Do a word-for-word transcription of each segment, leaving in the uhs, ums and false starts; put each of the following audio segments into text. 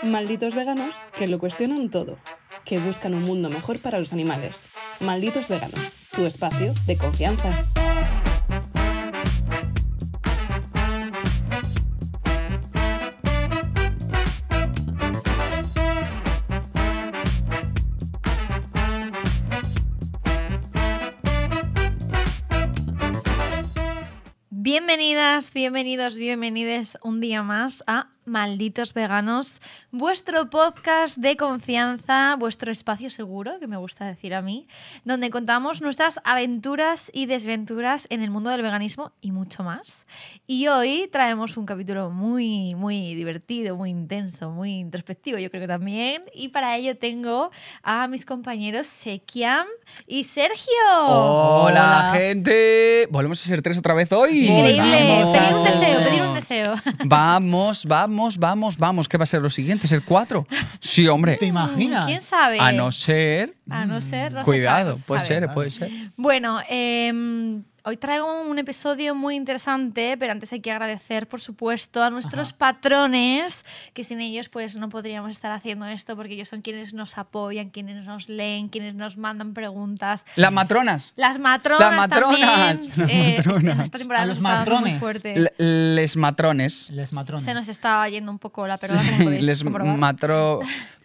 Malditos veganos que lo cuestionan todo, que buscan un mundo mejor para los animales. Malditos veganos, tu espacio de confianza. Bienvenidas, bienvenidos, bienvenides un día más a Malditos Veganos, vuestro podcast de confianza, vuestro espacio seguro, que me gusta decir a mí, donde contamos nuestras aventuras y desventuras en el mundo del veganismo y mucho más. Y hoy traemos un capítulo muy, muy divertido, muy intenso, muy introspectivo, yo creo que también. Y para ello tengo a mis compañeros Sekiam y Sergio. ¡Hola, Hola. gente! Volvemos a ser tres otra vez hoy. Increíble. Pedir un deseo, pedir un deseo. Vamos, vamos. Vamos, vamos, vamos. ¿Qué va a ser lo siguiente? ¿Ser cuatro? Sí, hombre. ¿Te imaginas? ¿Quién sabe? A no ser... A no ser... No Cuidado, se sabe, puede sabe. ser, puede ser. Bueno, eh, hoy traigo un episodio muy interesante, pero antes hay que agradecer, por supuesto, a nuestros Ajá. patrones, que sin ellos pues no podríamos estar haciendo esto, porque ellos son quienes nos apoyan, quienes nos leen, quienes nos mandan preguntas. Las matronas. Las matronas. Las matronas. También. Eh, Las matronas. Esta temporada a los nos está muy fuerte. L les matrones. Les matrones. Se nos está yendo un poco la pelota, como podéis les comprobar. matro...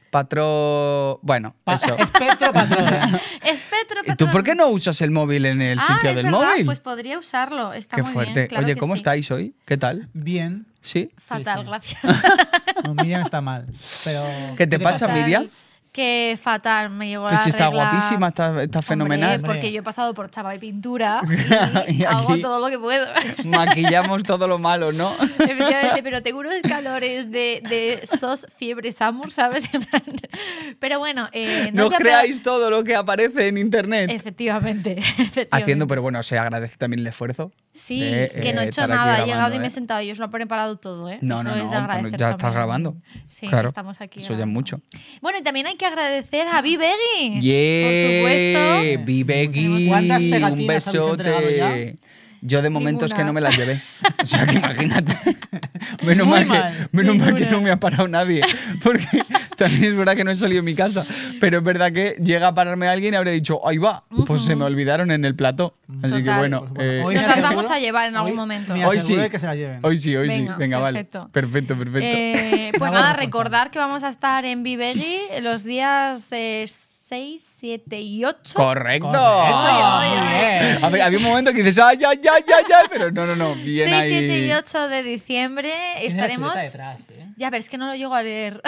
Patro... Bueno, pa eso. Espectro patrón. Espectro patrón. ¿Y tú por qué no usas el móvil en el ah, sitio es del verdad, móvil? Pues podría usarlo. Está qué muy fuerte. bien. Claro Oye, que ¿cómo sí. estáis hoy? ¿Qué tal? Bien. ¿Sí? Fatal, sí, sí. gracias. No, Miriam está mal. Pero... ¿Qué te pasa, fatal. Miriam? Que fatal, me llegó Pues la si está regla. guapísima, está, está fenomenal. Hombre, porque yo he pasado por chapa y pintura y, Y hago aquí todo lo que puedo. Maquillamos todo lo malo, ¿no? Efectivamente, pero tengo unos calores de, de sos fiebre Samur, ¿sabes? Pero bueno, eh, no, no creáis todo lo que aparece en internet. Efectivamente, efectivamente. Haciendo, pero bueno, se agradece también el esfuerzo. Sí, de, que no he eh, hecho estar aquí nada, he grabando, llegado y ¿eh? me he sentado y os lo he preparado todo, ¿eh? No, Eso no, es no, de agradecer ya estás también. grabando. Sí, claro. estamos aquí. Eso ya es mucho. Bueno, y también hay que agradecer a Vivegui, yeah, por supuesto. Vivegui, ¿Cuántas un pegatinas habéis entregado besote. ya? Yo de momento Ninguna. es que no me las llevé. O sea, que imagínate. Menos Muy mal, mal. que, menos mal que Ninguna. no me ha parado nadie. Porque también es verdad que no he salido de mi casa. Pero es verdad que llega a pararme alguien y habré dicho, ahí va. Pues se me olvidaron en el plató. Así que Total. bueno. Pues bueno, eh, hoy Nos me las aseguro- vamos a llevar en algún hoy momento. me Hoy aseguro sí. de que se la lleven. Hoy sí, hoy Venga, sí. Venga, perfecto. vale. Perfecto, perfecto. Eh, pues Una nada, buena recordar que vamos a estar en Vivegui los días eh, seis, siete y ocho. Correcto. Correcto. Ay, ay, Muy ay. bien. Había, había un momento que dices, ay, ay, ay, ay, ay, pero no, no, no. Bien seis, ahí. siete y ocho de diciembre Tiene la estaremos... chuleta detrás, ¿eh? Ya, pero es que no lo llego a leer.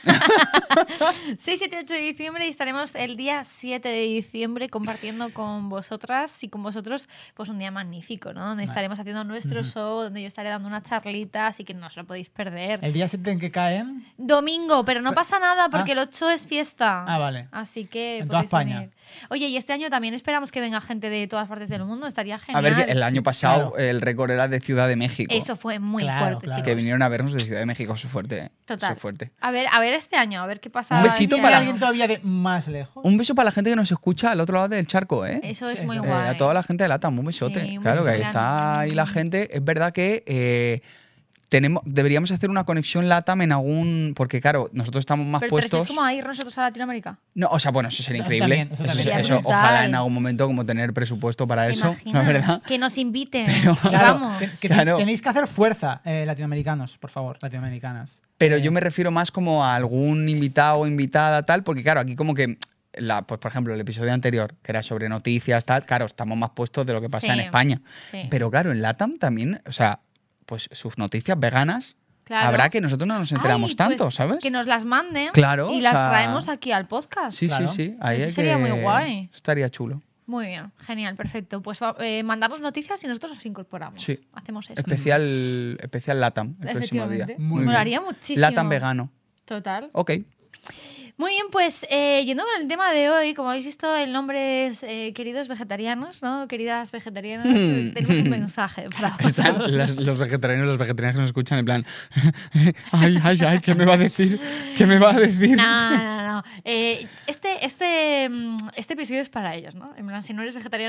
seis, siete y ocho de diciembre y estaremos el día siete de diciembre compartiendo con vosotras y con vosotros pues un día magnífico, ¿no? Donde estaremos haciendo nuestro show, donde yo estaré dando una charlita, así que no os lo podéis perder. El día siete en que caen. Domingo, pero no pasa nada porque Ah. el ocho es fiesta. Ah, vale. Así que En toda podéis España. venir. Oye, y este año también esperamos que venga gente de todas partes del mundo, estaría A genial. ver, que el año pasado claro. el récord era de Ciudad de México. Eso fue muy Claro, fuerte, claro. chicos. Que vinieron a vernos de Ciudad de México, eso es fuerte. ¿eh? Total. Eso es fuerte. A ver, a ver este año, a ver qué pasa. Un besito este para- año. alguien todavía de más lejos? Un beso para la gente que nos escucha al otro lado del charco, ¿eh? Eso es Sí, muy es Eh, verdad. guay. a toda la gente de LATAM, un besote. Sí, un claro, besito que ahí grande. está ahí la gente. Es verdad que eh, tenemos, deberíamos hacer una conexión LATAM en algún... Porque claro, nosotros estamos más Pero te refieres puestos... como a ir nosotros a Latinoamérica. No, o sea, bueno, eso sería Eso increíble. también, eso Eso- también. eso- Sería brutal. ojalá en algún momento como tener presupuesto para ¿Te eso, imaginas? ¿no es verdad? Que nos inviten. Pero- y Claro, vamos. que, que Claro. tenéis que hacer fuerza, eh, latinoamericanos, por favor, latinoamericanas. Pero Eh, yo me refiero más como a algún invitado o invitada, tal, porque claro, aquí como que, la, pues por ejemplo, el episodio anterior, que era sobre noticias, tal, claro, estamos más puestos de lo que pasa Sí, en España. sí. Pero claro, en LATAM también, o sea, pues sus noticias veganas, Claro. habrá que nosotros no nos enteramos Ay, tanto, pues, ¿sabes? Que nos las manden Claro, y o las sea, traemos aquí al podcast. Sí, Claro. sí, sí. Ahí Eso hay sería que- muy guay. Estaría chulo. Muy bien, genial, perfecto. Pues va- eh, mandamos noticias y nosotros nos incorporamos. Sí. Hacemos eso. Especial, especial LATAM el próximo día. Efectivamente. Muy bien. Molaría muchísimo. LATAM vegano. Total. Ok. Muy bien, pues eh, yendo con el tema de hoy, como habéis visto, el nombre es eh, queridos vegetarianos, ¿no? Queridas vegetarianas, eh, tenemos un mensaje para Están vosotros. las- los vegetarianos, los vegetarianos que nos escuchan en plan, ay, ay, ay, ¿qué me va a decir? ¿Qué me va a decir? No, no, no. Eh, este, este, mm, este episodio es para ellos, ¿no? En plan, si no eres vegetariano,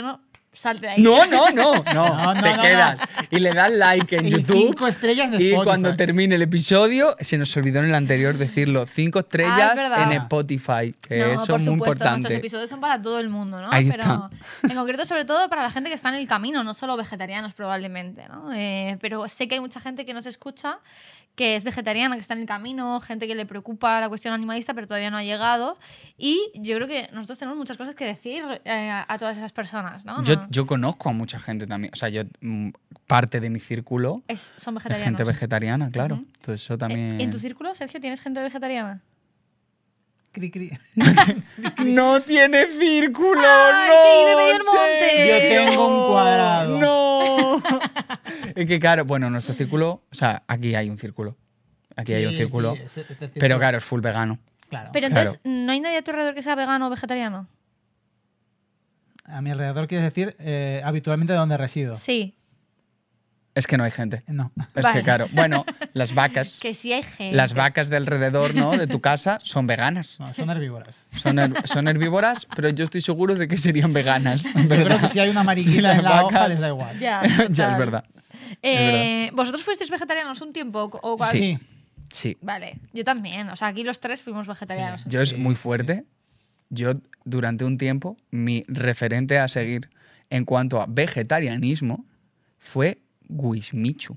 salte de ahí. No, no, no, no, No, no, te no, quedas. Y le das like en Y YouTube. cinco estrellas de Y Spotify. cuando termine el episodio, se nos olvidó en el anterior decirlo, cinco estrellas verdad. en Spotify. Que No, eso por es muy supuesto, importante. nuestros episodios son para todo el mundo, ¿no? Ahí Pero está. en concreto, sobre todo para la gente que está en el camino, no solo vegetarianos probablemente, ¿no? Eh, pero sé que hay mucha gente que nos escucha que es vegetariana, que está en el camino, gente que le preocupa la cuestión animalista, pero todavía no ha llegado. Y yo creo que nosotros tenemos muchas cosas que decir eh, a, a todas esas personas, ¿no? Yo, No- yo conozco a mucha gente también. O sea, yo mm, parte de mi círculo es- son es vegetarianos. gente vegetariana, claro. Ujú. Entonces eso Eh, también. ¿En tu círculo, Sergio, tienes gente vegetariana? Cri, cri. ¡No tiene círculo! ¡Ay, ¡No! que vive medio el monte! Sergio! Yo tengo un cuadrado. ¡No! Es que claro, bueno, nuestro círculo, o sea, aquí hay un círculo. Aquí hay un Sí, círculo. sí, es- este círculo. Pero claro, es full vegano. Claro. Pero Claro. entonces, ¿no hay nadie a tu alrededor que sea vegano o vegetariano? A mi alrededor quieres decir eh, habitualmente donde resido. Sí. Es que no hay gente. No. Es Vale. que claro, bueno, las vacas, Que sí hay gente. las vacas de alrededor, ¿no? De tu casa son veganas. No, son herbívoras. Son, her- son herbívoras, pero yo estoy seguro de que serían veganas. Yo creo que si hay una mariquita Sí, en la las hoja vacas- les da igual. Ya, Ya es total. verdad. Eh, ¿Vosotros fuisteis vegetarianos un tiempo? ¿O cuál? Sí. Sí. Sí. Vale, yo también. O sea, aquí los tres fuimos vegetarianos. Sí. Yo es Sí, muy sí. fuerte. Yo durante un tiempo, mi referente a seguir en cuanto a vegetarianismo fue Wismichu.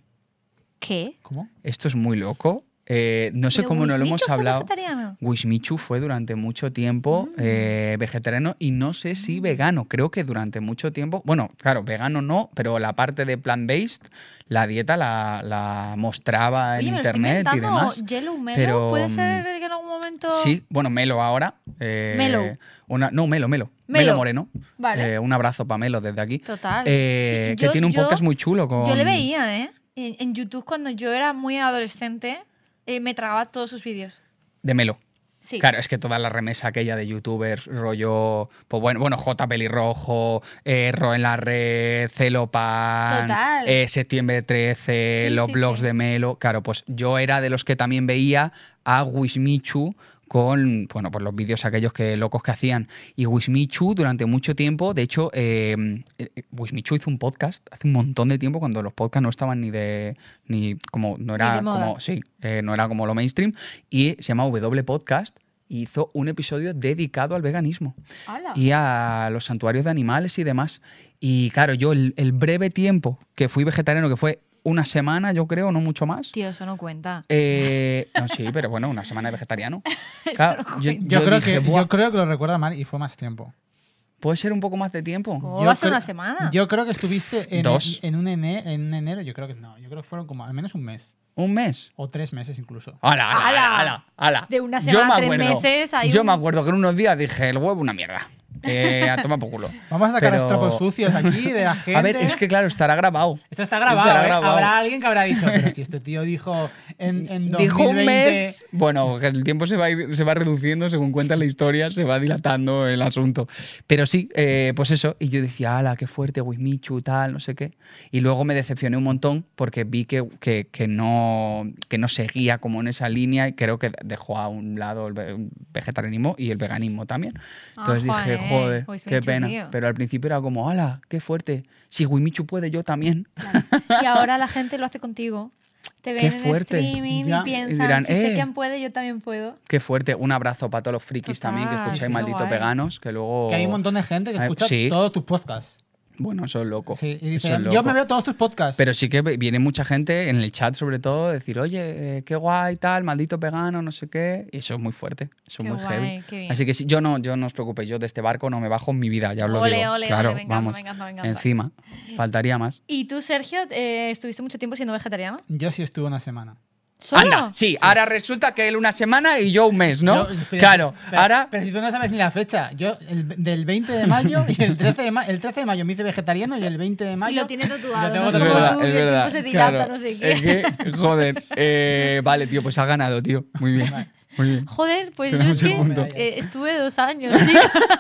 ¿Qué? ¿Cómo? Esto es muy loco. Eh, no sé ¿Pero cómo no lo Wismichu hemos fue hablado. vegetariano? Wismichu fue durante mucho tiempo Mm. eh, vegetariano y no sé si vegano. Creo que durante mucho tiempo, bueno, claro, vegano no, pero la parte de plant-based, la dieta la, la mostraba Oye, en me lo estoy internet y inventando. demás. Yellow Melo, pero, ¿puede mm, ser que en algún momento...? Sí, bueno, Melo ahora. eh, Melo. Una, no, Melo, Melo. Melo. Melo Moreno. Vale. Eh, un abrazo para Melo desde aquí. Total. Eh, Sí, que yo- tiene un yo- podcast muy chulo con... Yo le veía, ¿eh? En, en YouTube cuando yo era muy adolescente, eh, me tragaba todos sus vídeos. De Melo. Sí. Claro, es que toda la remesa aquella de youtubers, rollo, pues bueno, bueno J Pelirrojo, eh, Ro en la red, Celopan, Total. eh, Septiembre trece, Sí, los sí, blogs sí. de Melo. Claro, pues yo era de los que también veía a Wismichu con, bueno, pues los vídeos aquellos que locos que hacían. Y Wismichu durante mucho tiempo, de hecho, eh, eh, Wismichu hizo un podcast hace un montón de tiempo cuando los podcasts no estaban ni de, ni como, no era de moda. como, sí, eh, no era como lo mainstream, y se llama W Podcast, y hizo un episodio dedicado al veganismo ¡Hala! y a los santuarios de animales y demás. Y claro, yo el, el breve tiempo que fui vegetariano, que fue una semana, yo creo, no mucho más. Tío, eso no cuenta. eh, no, sí, pero bueno, una semana de vegetariano. Eso Claro, no yo, cuenta. Yo, yo creo dije, que, "Buah, yo creo que lo recuerda mal y fue más tiempo. ¿puede ser un poco más de tiempo? ¿Cómo Yo va a ser creo- una semana? Yo creo que estuviste en, Dos. en, un ene- en un enero, yo creo que no. Yo creo que fueron como al menos un mes. ¿Un mes? O tres meses incluso. ¡Hala, hala, ¡Hala! hala, hala! De una Yo semana a me tres acuerdo- meses hay Yo un- me acuerdo que en unos días dije, el huevo una mierda. Eh, a tomar por culo. Vamos a sacar Pero- los trapos sucios aquí de la gente. A ver, es que claro, estará grabado. Esto está grabado, estará ¿eh? grabado. Habrá alguien que habrá dicho, pero si este tío dijo en, en Dijo un dos mil veinte... mes. Bueno, que el tiempo se va, a ir- se va reduciendo según cuenta la historia, se va dilatando el asunto. Pero sí, eh, pues eso. Y yo decía, ala, qué fuerte, Wismichu, tal, no sé qué. Y luego me decepcioné un montón porque vi que, que, que no, que no seguía como en esa línea y creo que dejó a un lado el ve- vegetarianismo y el veganismo también. Entonces Ah, dije, joder, joder, Wismichu, qué pena. tío. Pero al principio era como, ala, qué fuerte. Si Wismichu puede, yo también. Claro. Y ahora la gente lo hace contigo. Te ven Qué en fuerte. streaming Ya. y piensan, Y dirán, si "Eh". Serkian puede, yo también puedo. Qué fuerte. Un abrazo para todos los frikis Total, también que escucháis sí, malditos guay. veganos, que luego... Que hay un montón de gente que Ay, escucha sí. todos tus podcasts. Bueno, eso es loco. Sí, y Eso dice, es yo loco. me veo todos tus podcasts. Pero sí que viene mucha gente en el chat, sobre todo, decir, oye, eh, qué guay, tal, maldito vegano, no sé qué. Y eso es muy fuerte, eso Qué es muy guay, heavy. qué bien. Así que sí, yo no, yo no os preocupéis, yo de este barco no me bajo en mi vida, ya os lo Ole, digo. ole, claro, ole, me encanta, vamos. me encanta, me encanta. Encima, faltaría más. ¿Y tú, Sergio, eh, estuviste mucho tiempo siendo vegetariano? Yo sí estuve una semana. ¿Solo? Anda, sí, ahora resulta que él una semana y yo un mes, ¿no? Yo- pero- claro, pero- ahora... Pero si tú no sabes ni la fecha. Yo el, del veinte de mayo y el trece de, ma- el trece de mayo me hice vegetariano y el veinte de mayo... Y lo tiene tatuado, lo tengo no es Es como verdad, tú, es que el verdad. tiempo se dilata, claro. no sé qué. Es que, joder, eh, vale, tío, pues ha ganado, tío. Muy bien, muy bien. Joder, pues yo Tenemos es el que punto. eh, estuve dos años, sí.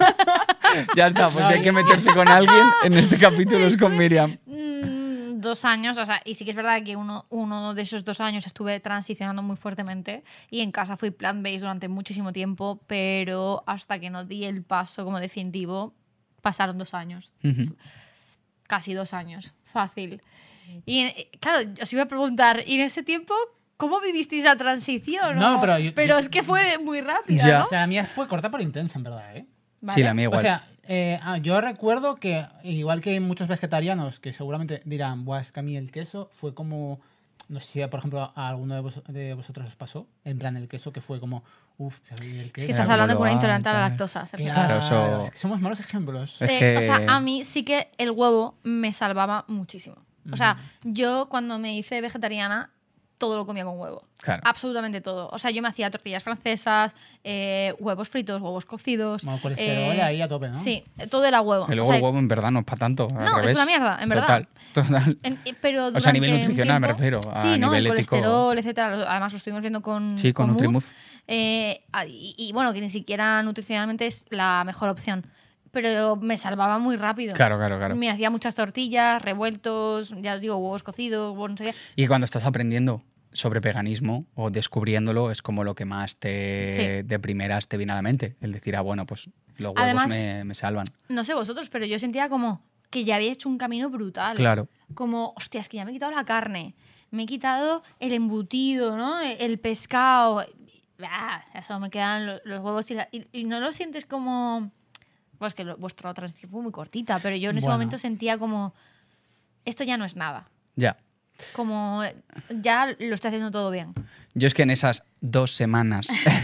Ya está, pues si hay que meterse con alguien, en este capítulo es con Miriam. Mm, dos años, o sea, y sí que es verdad que uno, uno de esos dos años estuve transicionando muy fuertemente y en casa fui plant-based durante muchísimo tiempo, pero hasta que no di el paso como definitivo, pasaron dos años. Ujú. casi dos años, fácil. Y eh, claro, os iba a preguntar, ¿y en ese tiempo cómo vivisteis la transición? No, ¿O- pero yo- pero yo- es que fue muy rápida, Ya. ¿no? O sea, la mía fue corta pero intensa, en verdad, ¿eh? Vale. Sí, la mía igual. O sea, eh, ah, yo recuerdo que, igual que muchos vegetarianos que seguramente dirán, Buah, es que a mí el queso fue como. No sé si, por ejemplo, a alguno de, vos- de vosotros os pasó. En plan, el queso que fue como. Uff, el Es queso. que estás Era hablando como con una lo intolerante a la alto, lactosa, Sergio. Claro, eso- Es que somos malos ejemplos. Es Eh, que- O sea, a mí sí que el huevo me salvaba muchísimo. O sea, yo cuando me hice vegetariana, todo lo comía con huevo. Claro. Absolutamente todo. O sea, yo me hacía tortillas francesas, eh, huevos fritos, huevos cocidos. Como colesterol eh, ahí a tope, ¿no? Sí, todo era huevo. Y O luego sea, el huevo en verdad no es para tanto. al No, es revés. una mierda, en verdad. Total, total. en- eh, pero O sea, a nivel durante un nutricional me tiempo- refiero, a sí, ¿no? nivel el ético. colesterol, etcétera. lo- Además lo estuvimos viendo con Sí, con Mood. Nutrimuz. Eh, ah, y, y bueno, que ni siquiera nutricionalmente es la mejor opción. Pero me salvaba muy rápido. Claro, claro, claro. Me hacía muchas tortillas, revueltos, ya os digo, huevos cocidos, huevos no sé qué. Y cuando estás aprendiendo sobre veganismo o descubriéndolo, es como lo que más te Sí. de primeras te viene a la mente. El decir, ah, bueno, pues los huevos Además- me, me salvan. No sé vosotros, pero yo sentía como que ya había hecho un camino brutal. Claro. Como, hostia, es que ya me he quitado la carne, me he quitado el embutido, ¿no? El pescado. Ah, eso me quedan lo- los huevos y, la- y, y no lo sientes como. Pues que lo- vuestra transición fue muy cortita, pero yo en ese Bueno. momento sentía como. Esto ya no es nada. Ya. Como eh, ya lo estoy haciendo todo bien. Yo es que en esas dos semanas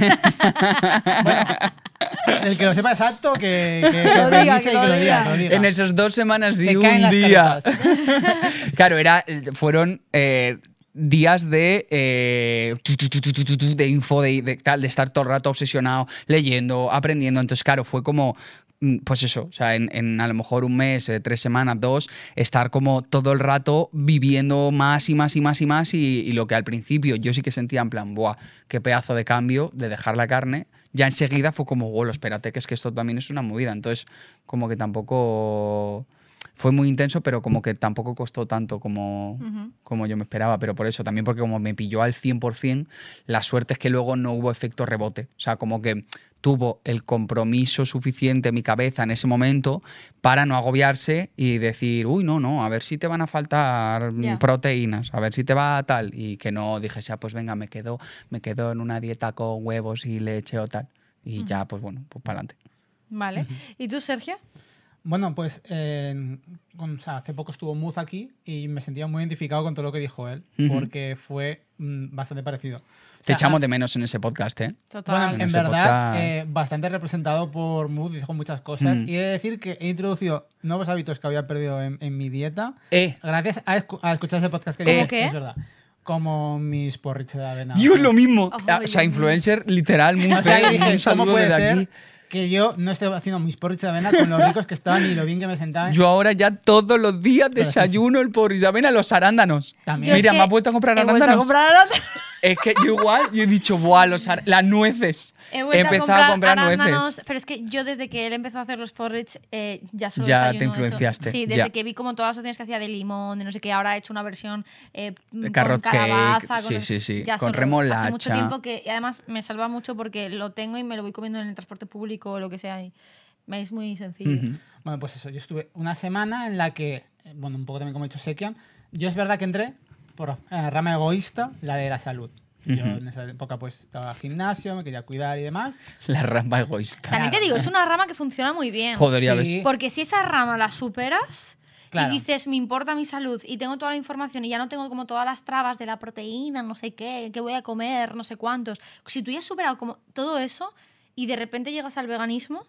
El que lo sepa exacto, que, que, que lo diga, revise que y lo que lo diga. diga. que lo diga. En esas dos semanas y Se un caen las día. caretas. Claro, era, fueron eh, días de, eh, tu, tu, tu, tu, tu, tu, tu, de info, de, de, tal, de estar todo el rato obsesionado, leyendo, aprendiendo. Entonces, claro, fue como, mm, pues eso, o sea, en, en a lo mejor un mes, eh, tres semanas, dos, estar como todo el rato viviendo más y más y más y más. Y, y lo que al principio yo sí que sentía en plan, buah, qué pedazo de cambio de dejar la carne. Ya enseguida fue como, bueno, espérate, que es que esto también es una movida. Entonces, como que tampoco. Fue muy intenso, pero como que tampoco costó tanto como, Ujú. como yo me esperaba. Pero por eso, también porque como me pilló al cien por cien, la suerte es que luego no hubo efecto rebote. O sea, como que tuvo el compromiso suficiente en mi cabeza en ese momento para no agobiarse y decir, uy, no, no, a ver si te van a faltar mm, Ya. proteínas, a ver si te va tal. Y que no dijese, ah, pues venga, me quedo, me quedo en una dieta con huevos y leche o tal. Y ya, pues bueno, pues para adelante. Vale. ¿Y tú, Sergio? Bueno, pues eh, con- o sea, hace poco estuvo Muz aquí y me sentía muy identificado con todo lo que dijo él, Ujú. porque fue mm, bastante parecido. O Te sea, echamos a- de menos en ese podcast, ¿eh? Total. Bueno, En en ese verdad, podcast. eh, bastante representado por Mood, dijo muchas cosas. Mm. Y he de decir que he introducido nuevos hábitos que había perdido en, en mi dieta Eh, gracias a, escu- a escuchar ese podcast que ¿Cómo dije, qué? es verdad. Como mis porritos de avena. Dios, lo mismo. Ay, Ah, o sea, Dios influencer literal, muy O sea, feo, y dije, un ¿cómo saludo puede desde ser aquí. que yo no esté haciendo mis porritos de avena con lo ricos que estaban y lo bien que me sentaban? Yo ahora ya todos los días Pero sí, desayuno el porridge de avena, los arándanos. También. Yo es Mira, que me has vuelto a comprar he vuelto a arándanos. comprar arándanos. Es que yo igual, yo he dicho, buah, los ar- las nueces. He vuelto empezado a comprar, arándanos, nueces. pero es que yo desde que él empezó a hacer los porridge eh, ya solo Ya desayuno te eso. influenciaste, Sí, desde ya. que vi como todas las opciones que hacía de limón, de no sé qué, ahora ha hecho una versión eh, con carrot cake, calabaza, sí, con, sí, sí, ya con solo. remolacha. Hace mucho tiempo que y además me salva mucho porque lo tengo y me lo voy comiendo en el transporte público o lo que sea y me es muy sencillo. Ujú. Bueno, pues eso, yo estuve una semana en la que, eh, bueno, un poco también como ha dicho Sekian, yo es verdad que entré por eh, rama egoísta, la de la salud. Yo Ujú. en esa época pues estaba al gimnasio, me quería cuidar y demás. La rama egoísta. También te digo, es una rama que funciona muy bien. Joder, ya Sí. ves. Porque si esa rama la superas Claro. y dices, me importa mi salud y tengo toda la información y ya no tengo como todas las trabas de la proteína, no sé qué, qué voy a comer, no sé cuántos. Si tú ya has superado como todo eso y de repente llegas al veganismo,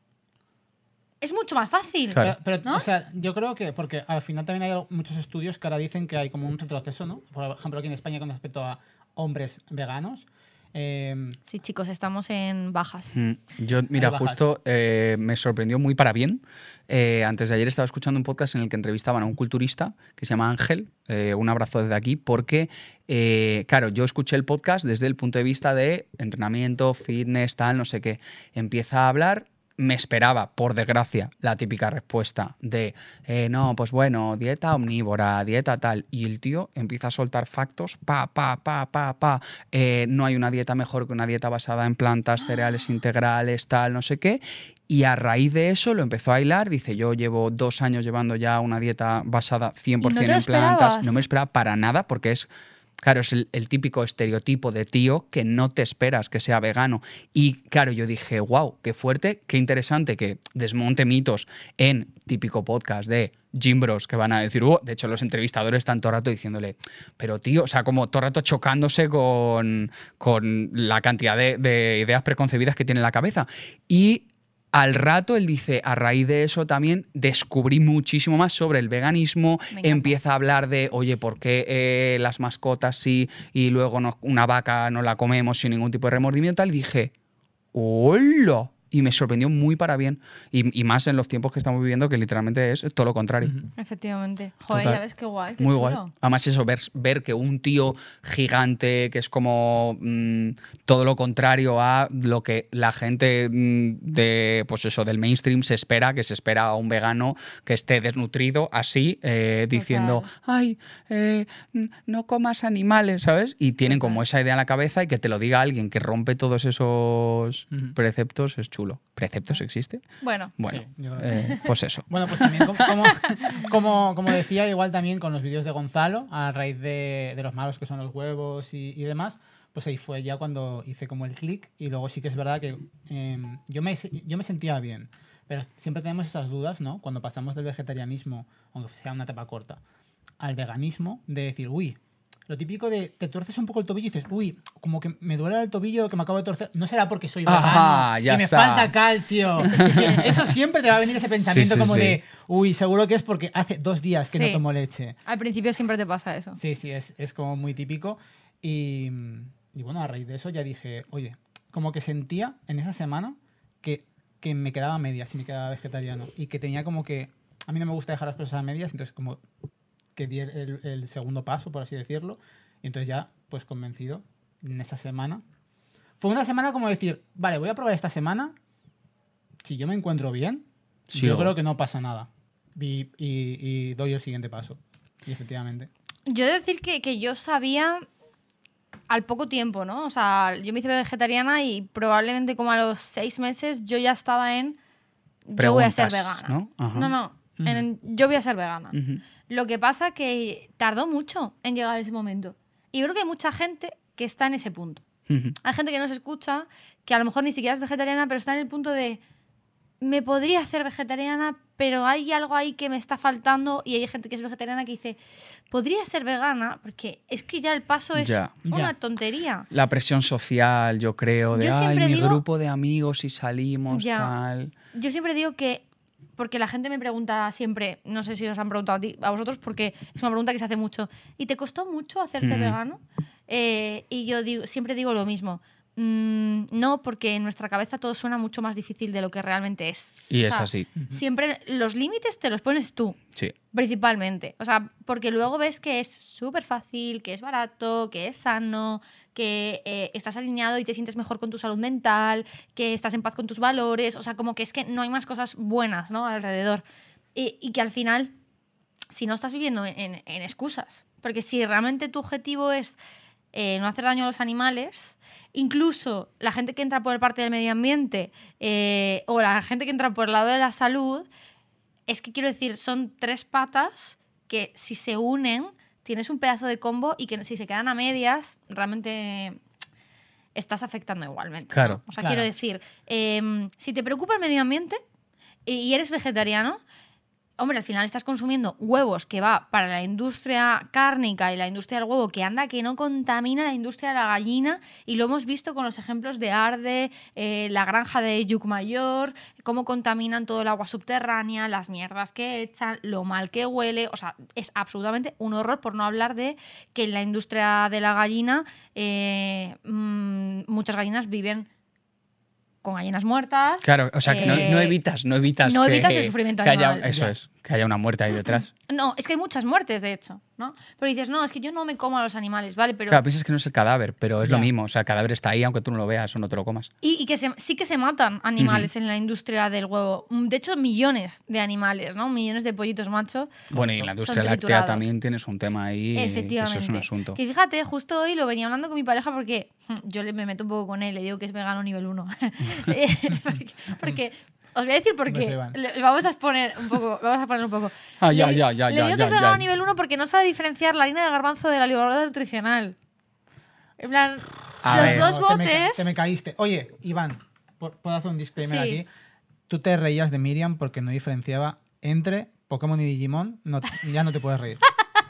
es mucho más fácil. Claro. Pero, pero, ¿No? o sea, yo creo que, porque al final también hay muchos estudios que ahora dicen que hay como un retroceso, ¿no? Por ejemplo, aquí en España con respecto a hombres veganos. Eh, Sí, chicos, estamos en bajas. Mm, Yo, mira, bajas. justo eh, me sorprendió muy para bien. Eh, antes de ayer estaba escuchando un podcast en el que entrevistaban a un culturista que se llama Ángel. Eh, un abrazo desde aquí, porque, eh, claro, yo escuché el podcast desde el punto de vista de entrenamiento, fitness, tal, no sé qué. Empieza a hablar me esperaba, por desgracia, la típica respuesta de eh, no, pues bueno, dieta omnívora, dieta tal. Y el tío empieza a soltar factos, pa, pa, pa, pa, pa. Eh, no hay una dieta mejor que una dieta basada en plantas, cereales integrales, tal, no sé qué. Y a raíz de eso lo empezó a hilar. Dice, yo llevo dos años llevando ya una dieta basada cien por ciento ¿Y no en te lo esperabas? plantas. No me esperaba para nada porque es... Claro, es el, el típico estereotipo de tío que no te esperas que sea vegano. Y claro, yo dije, wow, qué fuerte, qué interesante que desmonte mitos en típico podcast de Gym Bros que van a decir, oh, de hecho los entrevistadores están todo el rato diciéndole, pero tío, o sea, como todo el rato chocándose con, con la cantidad de, de ideas preconcebidas que tiene en la cabeza. Y al rato él dice, a raíz de eso también descubrí muchísimo más sobre el veganismo, empieza a hablar de, oye, ¿por qué eh, las mascotas sí y luego no, una vaca no la comemos sin ningún tipo de remordimiento? Y dije, ¡hola! Y me sorprendió muy para bien. Y, y más en los tiempos que estamos viviendo, que literalmente es todo lo contrario. Ujú. Efectivamente. Joder, Total. ya ves qué guay. Qué Muy chulo. guay. Además eso, ver, ver que un tío gigante que es como mmm, todo lo contrario a lo que la gente mmm, de, pues eso, del mainstream se espera, que se espera a un vegano que esté desnutrido así, eh, diciendo, ay, eh, no comas animales, ¿sabes? Y tienen Total. como esa idea en la cabeza y que te lo diga alguien que rompe todos esos Ujú. preceptos es chulo. ¿Preceptos existe? Bueno, Bueno, Sí, yo creo que eh, pues eso. Bueno, pues también, como, como, como, como decía, igual también con los vídeos de Gonzalo, a raíz de, de los malos que son los huevos y, y demás, pues ahí fue ya cuando hice como el clic y luego sí que es verdad que eh, yo, me, yo me sentía bien, pero siempre tenemos esas dudas, ¿no? Cuando pasamos del vegetarianismo, aunque sea una etapa corta, al veganismo, de decir, uy, lo típico de te tuerces un poco el tobillo y dices, uy, como que me duele el tobillo que me acabo de torcer. No será porque soy vegano Ajá, ya y me está. falta calcio. Eso siempre te va a venir ese pensamiento Sí, sí, como sí. de, uy, seguro que es porque hace dos días que Sí. no tomo leche. al principio siempre te pasa eso. Sí, sí, es, es como muy típico. Y, y bueno, a raíz de eso ya dije, oye, como que sentía en esa semana que, que me quedaba a medias y me quedaba vegetariano. Y que tenía como que, a mí no me gusta dejar las cosas a medias, entonces como que di el, el- el segundo paso, por así decirlo. Y entonces ya, pues convencido, en esa semana. Fue una semana como decir, vale, voy a probar esta semana. Si yo me encuentro bien, Sí, yo o- creo que no pasa nada. Y, y- y doy el siguiente paso. Y efectivamente. Yo he de decir que, que yo sabía al poco tiempo, ¿no? O sea, yo me hice vegetariana y probablemente como a los seis meses yo ya estaba en yo voy a ser Preguntas, vegana. ¿no? Ajá. No, no, Ujú. en yo voy a ser vegana. Ujú. Lo que pasa que tardó mucho en llegar a ese momento. Y yo creo que hay mucha gente que está en ese punto. Ujú. Hay gente que no se escucha, que a lo mejor ni siquiera es vegetariana, pero está en el punto de me podría hacer vegetariana, pero hay algo ahí que me está faltando. Y hay gente que es vegetariana que dice, podría ser vegana, porque es que ya el paso es Ya. una Ya. tontería. La presión social, yo creo, de Yo ay, siempre mi digo- grupo de amigos y salimos, Ya. tal. Yo siempre digo que, porque la gente me pregunta siempre, no sé si os han preguntado a, ti, a vosotros, porque es una pregunta que se hace mucho, ¿y te costó mucho hacerte Mm. vegano? Eh, y yo digo, siempre digo lo mismo. Mm, no, porque en nuestra cabeza todo suena mucho más difícil de lo que realmente es. Y O es sea, así. Siempre los límites te los pones tú. Sí. Principalmente. O sea, porque luego ves que es súper fácil, que es barato, que es sano, que eh, estás alineado y te sientes mejor con tu salud mental, que estás en paz con tus valores. O sea, como que es que no hay más cosas buenas, ¿no? Alrededor. Y, y que al final, si no estás viviendo en, en- en excusas, porque si realmente tu objetivo es eh, no hacer daño a los animales, incluso la gente que entra por el parte del medio ambiente eh, o la gente que entra por el lado de la salud, es que quiero decir, son tres patas que si se unen tienes un pedazo de combo y que si se quedan a medias realmente estás afectando igualmente. ¿no? Claro. O sea, Claro. quiero decir, eh, si te preocupa el medio ambiente y y eres vegetariano, hombre, al final estás consumiendo huevos que va para la industria cárnica y la industria del huevo, que anda que no contamina la industria de la gallina, y lo hemos visto con los ejemplos de Arde, eh, la granja de Llucmayor, cómo contaminan todo el agua subterránea, las mierdas que echan, lo mal que huele. O sea, es absolutamente un horror, por no hablar de que en la industria de la gallina eh, mmm, muchas gallinas viven con gallinas muertas. Claro, o sea, que no, Eh, no evitas, no evitas no que, evitas el sufrimiento que haya, animal. eso Ya. es, que haya una muerte ahí detrás. No, es que hay muchas muertes, de hecho. ¿no? Pero dices, no, es que yo no me como a los animales, ¿vale? Pero Claro, piensas que no es el cadáver, pero es Ya. lo mismo. O sea, el cadáver está ahí aunque tú no lo veas o no te lo comas. Y, y que se- sí que se matan animales en la industria del huevo. De hecho, millones de animales, ¿no? Millones de pollitos macho. Bueno, y en la Son industria láctea triturados. también tienes un tema ahí. que Efectivamente. Eso es un asunto. Que fíjate, justo hoy lo venía hablando con mi pareja porque hm, yo le- me meto un poco con él, le digo que es vegano nivel uno. Eh, porque, porque- os voy a decir por No sé, qué. Iván. Le- Vamos a exponer un poco. Vamos a poner un poco. Ah, ya, Le- ya, ya, Le ya, digo que ya, es vegano ya. nivel uno porque no sabe diferenciar la harina de garbanzo de la levadura nutricional. En plan, A los ver. dos No, te me ca- botes. Te me, caíste. Oye, Iván, ¿pu- ¿puedo hacer un disclaimer Sí. aquí? Tú te reías de Miriam porque no diferenciaba entre Pokémon y Digimon. No, ya no te puedes reír.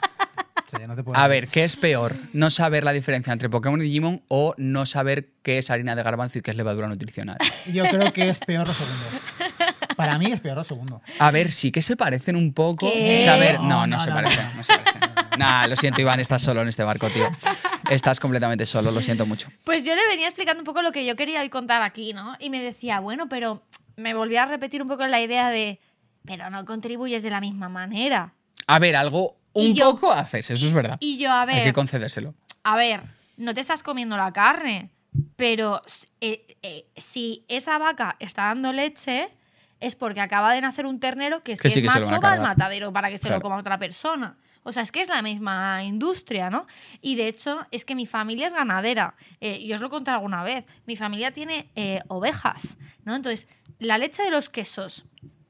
O sea, ya no te puedes A reír. ver, ¿qué es peor? ¿No saber la diferencia entre Pokémon y Digimon o no saber qué es harina de garbanzo y qué es levadura nutricional? Yo creo que es peor lo segundo. Para mí es peor lo segundo. A ver, sí que se parecen un poco. ¿Qué? O sea, a ver, no, No, no, no, se no, parecen. no. No se parecen. Nah, lo siento, Iván, estás solo en este barco, tío. Estás completamente solo, lo siento mucho. Pues yo le venía explicando un poco lo que yo quería hoy contar aquí, ¿no? Y me decía, bueno, pero me volvía a repetir un poco la idea de, pero no contribuyes de la misma manera. A ver, algo Y un yo- poco haces, eso es verdad. Y yo, a Hay que ver, concedérselo. a ver, no te estás comiendo la carne, pero eh, eh, si esa vaca está dando leche es porque acaba de nacer un ternero que, si Que sí es que se lo van a macho va al cargar. matadero para que se Claro. lo coma otra persona. O sea, es que es la misma industria, ¿no? Y de hecho, es que mi familia es ganadera. Eh, yo os lo he contado alguna vez. Mi familia tiene eh, ovejas, ¿no? Entonces, la leche de los quesos.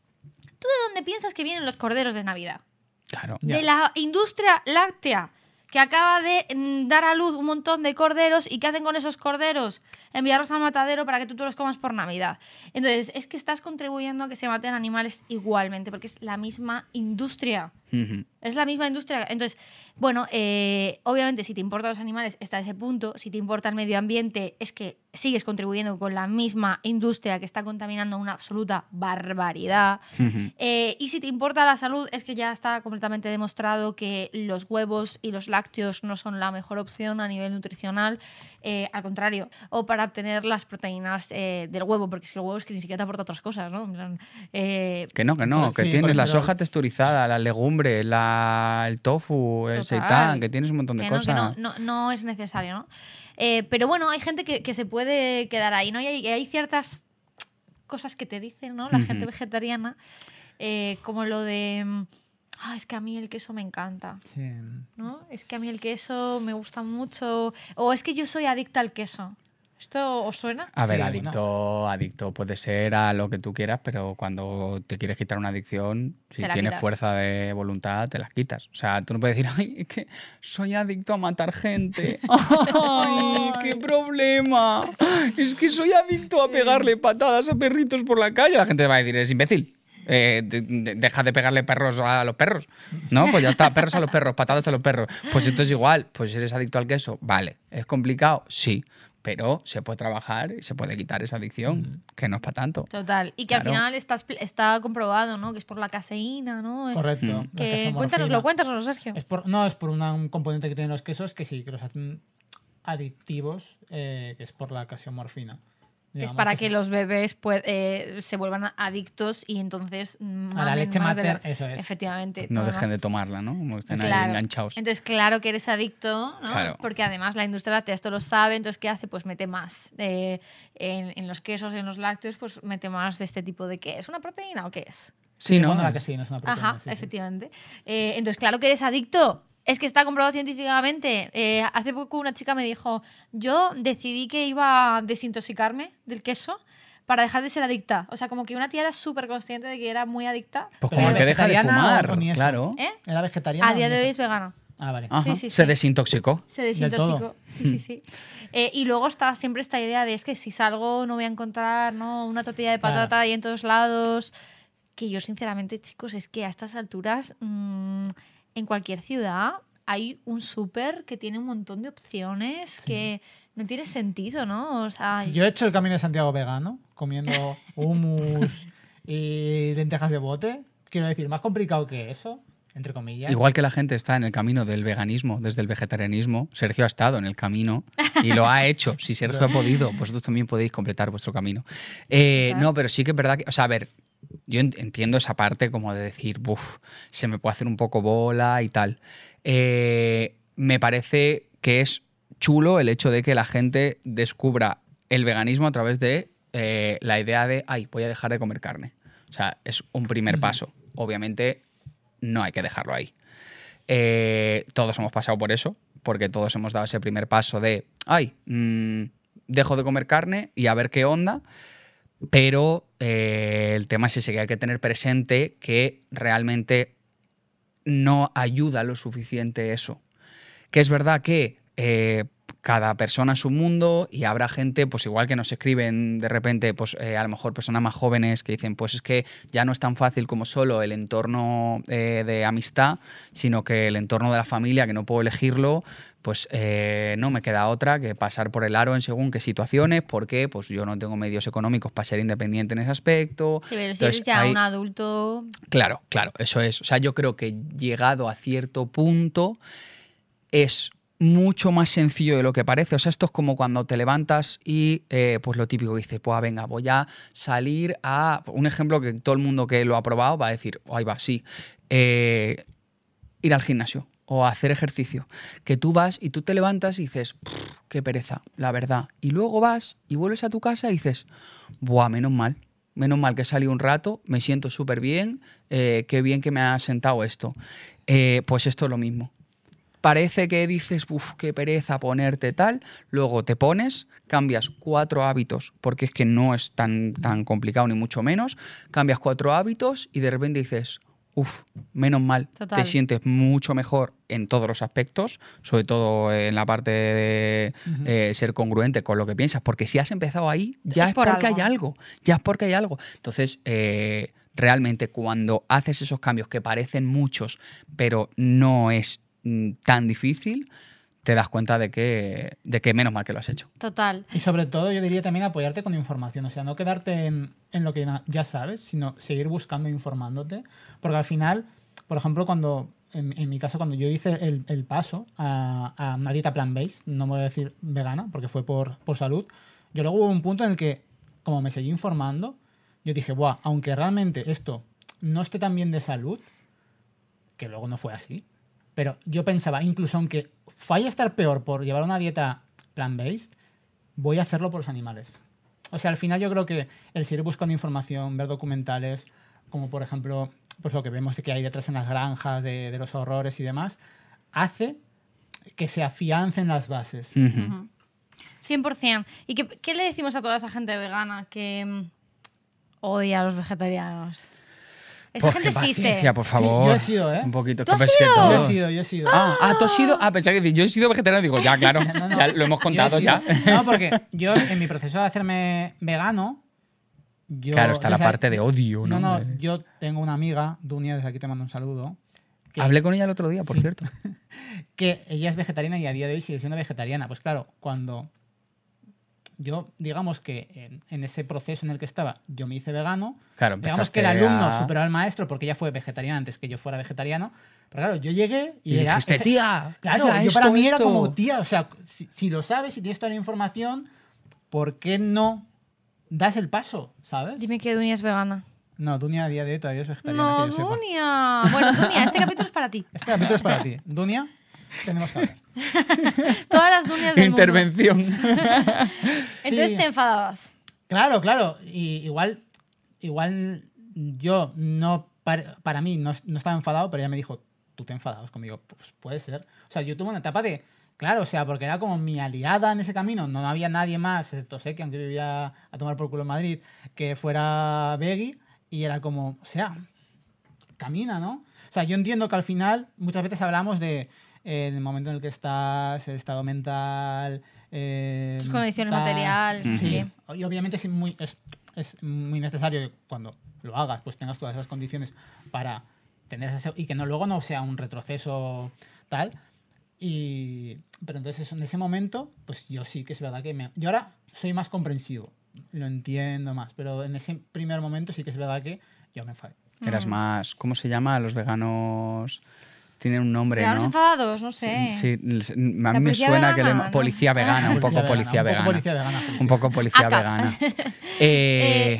¿Tú de dónde piensas que vienen los corderos de Navidad? Claro. Ya. De la industria láctea, que acaba de mm, dar a luz un montón de corderos. ¿Y qué hacen con esos corderos? Enviarlos al matadero para que tú te los comas por Navidad. Entonces, es que estás contribuyendo a que se maten animales igualmente, porque es la misma industria. Ujú. Es la misma industria. Entonces, bueno, eh, obviamente si te importan los animales está a ese punto, si te importa el medio ambiente es que sigues contribuyendo con la misma industria que está contaminando una absoluta barbaridad. Ujú. Eh, y si te importa la salud es que ya está completamente demostrado que los huevos y los lácteos no son la mejor opción a nivel nutricional, eh, al contrario, o para obtener las proteínas eh, del huevo, porque es que el huevo es que ni siquiera te aporta otras cosas, ¿no? En plan, eh, Que no, que no, que Sí, tienes la colesterol. soja texturizada, la legumbre, la, el tofu, el Total. seitán, que tienes un montón de que no, cosas. que no, no, no es necesario, ¿no? Eh, pero bueno, hay gente que, que se puede quedar ahí, ¿no? Y hay, y hay ciertas cosas que te dicen, ¿no? La Ujú. gente vegetariana, eh, como lo de, mm, ah, es que a mí el queso me encanta, Sí. ¿no? Es que a mí el queso me gusta mucho, o es que yo soy adicta al queso. ¿Esto os suena? A ver, Sí, adicto, adicto puede ser a lo que tú quieras, pero cuando te quieres quitar una adicción, si Te la tienes quitas. fuerza de voluntad, te las quitas. O sea, tú no puedes decir, ay, es que soy adicto a matar gente. ¡Ay, qué problema! Es que soy adicto a pegarle patadas a perritos por la calle. La gente va a decir, eres imbécil. Eh, de- de- deja de pegarle perros a los perros. No, pues ya está, perros a los perros, patadas a los perros. Pues entonces igual, pues eres adicto al queso. Vale, ¿es complicado? Sí. Pero se puede trabajar y se puede quitar esa adicción, que no es para tanto. Total. Y que al Claro. final está, expl- está comprobado, ¿no? Que es por la caseína, ¿no? Correcto. Mm. la Que casomorfina. cuéntanoslo, cuéntanoslo, Sergio. Es por, no, es por una- un componente que tienen los quesos que sí, que los hacen adictivos, eh, que es por la casiomorfina. Es Digamos para que sí. los bebés pues, eh, se vuelvan adictos y entonces mm, A la mamen leche más de la- mater, eso es. Efectivamente. No todo dejen más. de tomarla, ¿no? Como estén ahí Claro. enganchados. Entonces, claro que eres adicto, ¿no? Claro. Porque además la industria láctea esto lo sabe, entonces, ¿qué hace? Pues mete más. eh, en, en los quesos, en los lácteos, pues mete más de este tipo de ¿qué? ¿Es una proteína o qué es? Sí, ¿no? Bueno, la caseína es una proteína. Ajá, sí, sí. efectivamente. Eh, entonces, claro que eres adicto. Es que está comprobado científicamente. Eh, hace poco una chica me dijo, yo decidí que iba a desintoxicarme del queso para dejar de ser adicta. O sea, como que una tía era súper consciente de que era muy adicta. Pues Pero como el que deja de vegetariana fumar, o ni eso. claro. ¿Eh? ¿Era vegetariana? A día o de ni hoy eso? es vegana. Ah, vale. Ajá. sí, Se sí. desintoxicó. Se Del desintoxicó. todo. Sí, sí, sí. Eh, y luego está siempre esta idea de es que si salgo no voy a encontrar, ¿no? Una tortilla de patata Claro. ahí en todos lados. Que yo, sinceramente, chicos, es que a estas alturas, mmm, en cualquier ciudad hay un súper que tiene un montón de opciones que no tiene sentido, ¿no? O sea, Si yo he hecho el camino de Santiago vegano, comiendo hummus y lentejas de bote, quiero decir, más complicado que eso, entre comillas. Igual que la gente está en el camino del veganismo, desde el vegetarianismo, Sergio ha estado en el camino y lo ha hecho. Si Sergio ha podido, vosotros también podéis completar vuestro camino. Eh, Total. no, pero sí que es verdad que, o sea, a ver, Yo entiendo esa parte como de decir, buf, se me puede hacer un poco bola y tal. Eh, me parece que es chulo el hecho de que la gente descubra el veganismo a través de eh, la idea de, ay, voy a dejar de comer carne. O sea, es un primer uh-huh. paso. Obviamente no hay que dejarlo ahí. Eh, todos hemos pasado por eso, porque todos hemos dado ese primer paso de, ay, mmm, dejo de comer carne y a ver qué onda. Pero eh, el tema es ese, que hay que tener presente que realmente no ayuda lo suficiente eso. Que es verdad que eh, cada persona es un mundo y habrá gente, pues igual que nos escriben de repente, pues eh, a lo mejor personas más jóvenes que dicen, pues es que ya no es tan fácil como solo el entorno eh, de amistad, sino que el entorno de la familia, que no puedo elegirlo, pues eh, no me queda otra que pasar por el aro en según qué situaciones, porque pues yo no tengo medios económicos para ser independiente en ese aspecto. Sí, pero si eres ya hay... un adulto... Claro, claro, eso es. O sea, yo creo que llegado a cierto punto es mucho más sencillo de lo que parece. O sea, esto es como cuando te levantas y eh, pues lo típico que dices, pues venga, voy a salir a... Un ejemplo que todo el mundo que lo ha probado va a decir, oh, ahí va, sí, eh, ir al gimnasio o hacer ejercicio. Que tú vas y tú te levantas y dices, qué pereza, la verdad. Y luego vas y vuelves a tu casa y dices, buah, menos mal. Menos mal que salí un rato, me siento súper bien, eh, qué bien que me ha sentado esto. Eh, pues esto es lo mismo. Parece que dices, uff, qué pereza ponerte tal, luego te pones, cambias cuatro hábitos, porque es que no es tan, tan complicado ni mucho menos, cambias cuatro hábitos y de repente dices, uff, menos mal, Total. Te sientes mucho mejor en todos los aspectos, sobre todo en la parte de uh-huh. eh, ser congruente con lo que piensas, porque si has empezado ahí, ya es, es por porque algo. hay algo, ya es porque hay algo. Entonces, eh, realmente cuando haces esos cambios que parecen muchos, pero no es tan difícil, te das cuenta de que, de que menos mal que lo has hecho. Total. Y sobre todo yo diría también apoyarte con información, o sea, no quedarte en, en lo que ya sabes, sino seguir buscando e informándote, porque al final, por ejemplo, cuando en, en mi caso, cuando yo hice el, el paso a, a una dieta plant-based, no me voy a decir vegana, porque fue por, por salud, yo luego hubo un punto en el que, como me seguí informando, yo dije, buah, aunque realmente esto no esté tan bien de salud, que luego no fue así, pero yo pensaba, incluso aunque vaya a estar peor por llevar una dieta plant-based, voy a hacerlo por los animales. O sea, al final yo creo que el seguir buscando información, ver documentales, como por ejemplo, pues lo que vemos de que hay detrás en las granjas, de, de los horrores y demás, hace que se afiancen las bases. Uh-huh. Uh-huh. cien por ciento. ¿Y qué, qué le decimos a toda esa gente vegana que um, odia a los vegetarianos? Esa pues gente existe. Paciencia, por favor. Sí, yo he sido, ¿eh? Un poquito. ¿Tú has pues sido? que todo... Yo he sido, yo he sido. Ah, ah, tú has sido... Ah, pensaba que yo he sido vegetariano. Digo, ya, claro, no, no. Ya lo hemos contado ya. No, porque yo en mi proceso de hacerme vegano... Yo, claro, está la desde... parte de odio, ¿no? No, no, yo tengo una amiga, Dunia, desde aquí te mando un saludo. Que... Hablé con ella el otro día, por sí. cierto. Que ella es vegetariana y a día de hoy sigue siendo vegetariana. Pues claro, cuando... Yo, digamos que en, en ese proceso en el que estaba, yo me hice vegano. Claro, digamos que el alumno a... superó al maestro porque ella fue vegetariana antes que yo fuera vegetariano. Pero claro, yo llegué y, y era... dijiste, ese... tía, claro, tía, yo esto, para mí esto. era como, tía, o sea, si, si lo sabes, si tienes toda la información, ¿por qué no das el paso, sabes? Dime que Dunia es vegana. No, Dunia a día de hoy todavía es vegetariana. No, que yo Dunia. Sepa. Bueno, Dunia, este capítulo es para ti. Este capítulo es para ti. Dunia, tenemos que hablar. Todas las Dunias del Intervención. mundo. Entonces sí. Te enfadabas. Claro, claro. Y igual, igual yo no, para, para mí no, no estaba enfadado, pero ella me dijo, ¿tú te enfadabas conmigo? Pues puede ser. O sea, yo tuve una etapa de, claro, o sea, porque era como mi aliada en ese camino. No había nadie más, excepto sé que aunque vivía a tomar por culo en Madrid, que fuera veggie. Y era como, o sea, camina, ¿no? O sea, yo entiendo que al final muchas veces hablamos de en el momento en el que estás, el estado mental... Eh, tus condiciones tal, materiales. Sí, y obviamente es muy, es, es muy necesario que cuando lo hagas pues tengas todas esas condiciones para tener ese, y que no, luego no sea un retroceso tal. Y, pero entonces en ese momento, pues yo sí que es verdad que me... Yo ahora soy más comprensivo, lo entiendo más, pero en ese primer momento sí que es verdad que yo me enfadé. Eras más... ¿Cómo se llama? Los veganos... Tienen un nombre, veganos ¿no? enfadados, no sé. Sí, sí, a mí me suena que... Le... ¿no? Policía vegana, un poco policía vegana. Un poco policía vegana. Un poco policía vegana. eh,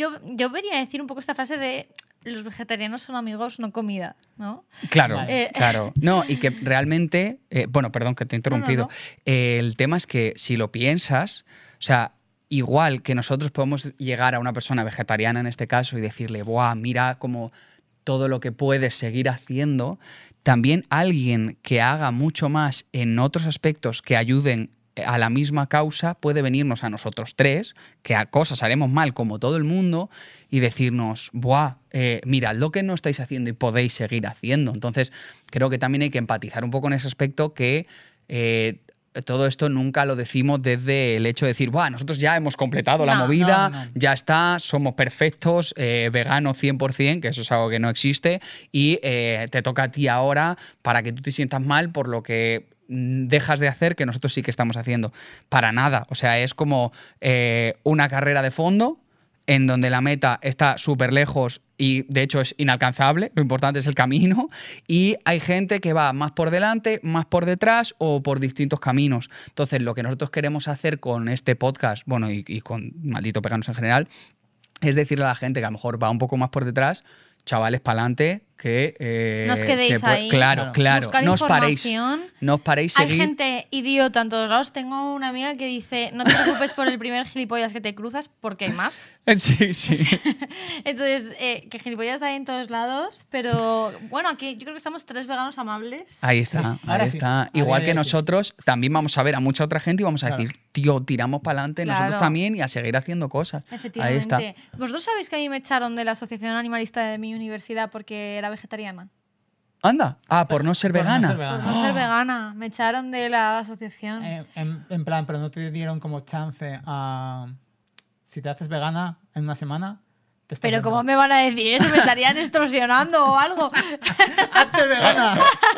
yo, yo venía a decir un poco esta frase de los vegetarianos son amigos, no comida, ¿no? Claro, Vale. Eh, claro. No, y que realmente, eh, bueno, perdón que te he interrumpido. No, no, no. Eh, el tema es que si lo piensas, o sea, igual que nosotros podemos llegar a una persona vegetariana en este caso y decirle, ¡buah, mira como todo lo que puedes seguir haciendo! También alguien que haga mucho más en otros aspectos que ayuden a la misma causa puede venirnos a nosotros tres, que a cosas haremos mal como todo el mundo, y decirnos, buah, eh, mirad lo que no estáis haciendo y podéis seguir haciendo. Entonces, creo que también hay que empatizar un poco en ese aspecto que eh, todo esto nunca lo decimos desde el hecho de decir, buah, nosotros ya hemos completado la No, movida, no, no. ya está, somos perfectos, eh, veganos cien por cien, que eso es algo que no existe, y eh, te toca a ti ahora para que tú te sientas mal por lo que dejas de hacer que nosotros sí que estamos haciendo. Para nada. O sea, es como eh, una carrera de fondo en donde la meta está súper lejos y de hecho es inalcanzable. Lo importante es el camino. Y hay gente que va más por delante, más por detrás o por distintos caminos. Entonces, lo que nosotros queremos hacer con este podcast, bueno, y, y con Malditos Veganos en general, es decirle a la gente que a lo mejor va un poco más por detrás, chavales, pa'lante, que eh, No os quedéis se puede- ahí. Claro, claro. Buscar No os paréis. información. No os paréis Hay seguir. gente idiota en todos lados. Tengo una amiga que dice, no te preocupes por el primer gilipollas que te cruzas porque hay más. Sí, sí. Entonces, eh, que gilipollas hay en todos lados, pero bueno, aquí yo creo que estamos tres veganos amables. Ahí está, Sí, ahí ahora sí. está. Ahora Igual ya que sí. nosotros, también vamos a ver a mucha otra gente y vamos a Claro. decir, tío, tiramos para adelante, nosotros Claro. también y a seguir haciendo cosas. Ahí Efectivamente. está. ¿Vosotros sabéis que a mí me echaron de la asociación animalista de mi universidad porque era vegetariana? Anda. Ah, por no ser Por no vegana. ser Por vegana. no ser vegana. Me echaron de la asociación. Eh, en, en plan, pero no te dieron como chance a... Si te haces vegana en una semana, te estás Pero yendo. ¿cómo me van a decir eso? ¿Me estarían extorsionando o algo? ¡Hazte vegana!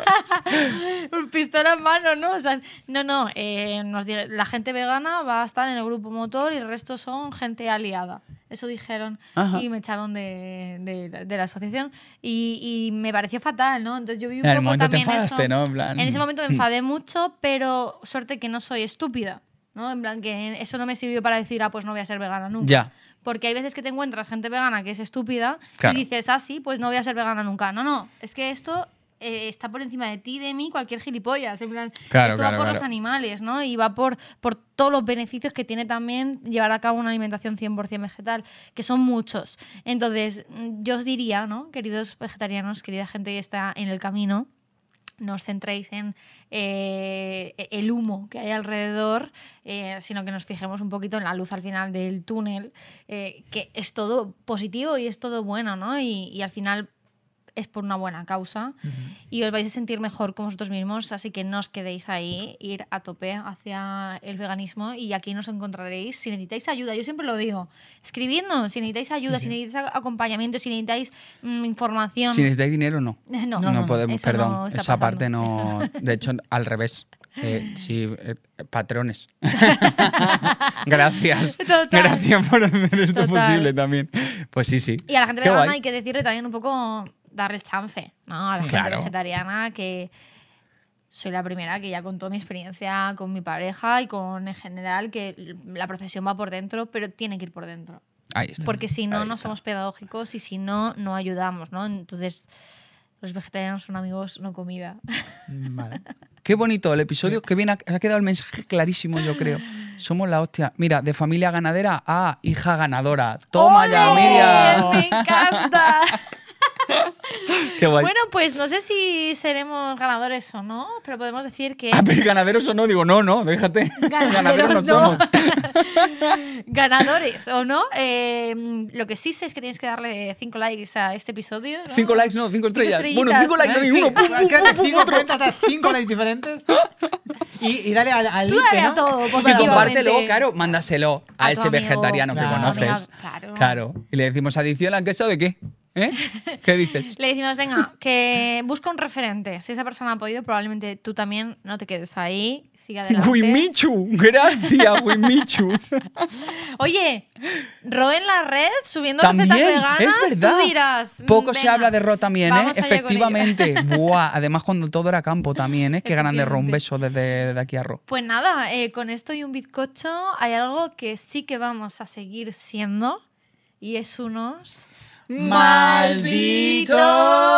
Un pistola en mano, ¿no? O sea, no, no. eh, nos di- la gente vegana va a estar en el grupo motor y el resto son gente aliada. Eso dijeron. Ajá. Y me echaron de, de- de la asociación. Y, y me pareció fatal, ¿no? Entonces yo vi un En el poco momento te también enfadaste, eso. ¿no? En plan- En ese momento me enfadé mucho, pero suerte que no soy estúpida, ¿no? En plan que eso no me sirvió para decir, ah, pues no voy a ser vegana nunca. Ya. Porque hay veces que te encuentras gente vegana que es estúpida Claro. y dices, ah, sí, pues no voy a ser vegana nunca. No, no, es que esto eh, está por encima de ti, de mí, cualquier gilipollas. En plan, Claro, esto claro, va por los claro. animales, ¿no? Y va por, por todos los beneficios que tiene también llevar a cabo una alimentación cien por cien vegetal, que son muchos. Entonces, mm, yo os diría, ¿no? Queridos vegetarianos, querida gente que está en el camino, no os centréis en eh, el humo que hay alrededor, eh, sino que nos fijemos un poquito en la luz al final del túnel, eh, que es todo positivo y es todo bueno, ¿no? Y, y al final es por una buena causa y os vais a sentir mejor con vosotros mismos, así que no os quedéis ahí, ir a tope hacia el veganismo y aquí nos encontraréis. Si necesitáis ayuda, yo siempre lo digo, escribidnos, si necesitáis ayuda, si necesitáis acompañamiento, si necesitáis mm, información. Si necesitáis dinero, no. No, No, no, no, podemos, eso perdón. no está Esa pasando. parte no. De hecho, al revés. Eh, sí, eh, patrones. Gracias. Total. Gracias por hacer esto Total. posible también. Pues sí, sí. Y a la gente Qué vegana guay. hay que decirle también un poco, darle el chance, ¿no? A la Sí. gente Claro. vegetariana, que soy la primera que ya contó mi experiencia con mi pareja y con en general que la procesión va por dentro, pero tiene que ir por dentro. Ahí está. Porque si no, Ahí no está. somos pedagógicos y si no, no ayudamos, ¿no? Entonces, los vegetarianos son amigos, no comida. Vale. Qué bonito el episodio, que bien ha, ha quedado el mensaje clarísimo, yo creo. Somos la hostia. Mira, de familia ganadera a hija ganadora. Toma ya, ¡Ole! Miriam. ¡Me encanta! Qué guay. Bueno, pues no sé si seremos ganadores o no, pero podemos decir que... Ah, pero ganaderos o no, digo, no, no, déjate. Ganaderos no no. somos. Ganadores o no. Eh, lo que sí sé es que tienes que darle cinco likes a este episodio, ¿no? Cinco likes, no, cinco estrellas. estrellitas. Bueno, cinco likes Eh, también, sí, uno, pum, pum, quédate pum, pum, cinco, otro. cuenta, hasta cinco likes diferentes y, y dale al, al Tú link, dale ¿no? a todo, Y positivamente. compártelo, claro, mándaselo a, A tu ese amigo. vegetariano que Claro. conoces. Amiga, claro. Y le decimos, adición al queso de qué. ¿Eh? ¿Qué dices? Le decimos, venga, que busca un referente. Si esa persona ha podido, probablemente tú también no te quedes ahí. Sigue adelante. Wimichu, gracias, Wimichu. Oye, Ro en la red subiendo También, recetas veganas. es verdad. Tú dirás. Poco se venga, habla de Ro también, ¿eh? vamos allá con Efectivamente. Buah, además cuando todo era campo también, ¿eh? Qué grande Ro, un Efectivamente. beso desde, desde aquí a Ro. Pues nada, eh, con esto y un bizcocho hay algo que sí que vamos a seguir siendo Y es unos... ¡Malditos